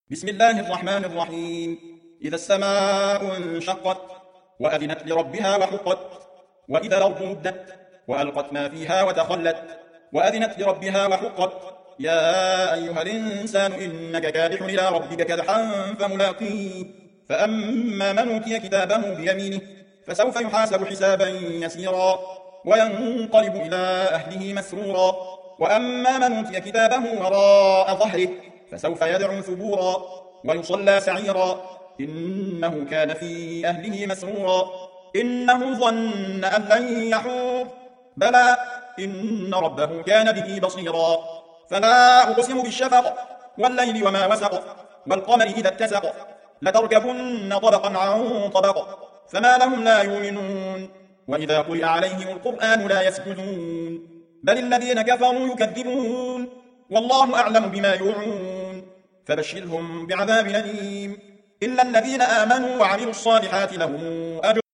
بسم الله الرحمن الرحيم. إذا السماء انشقت وأذنت لربها وحقت، وإذا الأرض مدت وألقت ما فيها وتخلت، وأذنت لربها وحقت. يا أيها الإنسان إنك كادح إلى ربك كدحا فملاقيه. فأما من أوتي كتابه بيمينه فسوف يحاسب حسابا يسيرا وينقلب إلى أهله مسرورا. وأما من أوتي كتابه وراء ظهره فسوف يدعو ثبورا ويصلى سعيرا إنه كان في أهله مسرورا. إنه ظن أن لن يحور، بلى إن ربه كان به بصيرا. فلا أقسم بالشفق والليل وما وسق، والقمر إذا اتسق، لتركبن طبقا عن طبق، فما لهم لا يؤمنون. وإذا قرئ عليهم القرآن لا يسجدون، بل الذين كفروا يكذبون، والله أعلم بما يوعون. فبشرهم بعذاب أليم إلا الذين آمنوا وعملوا الصالحات لهم أجر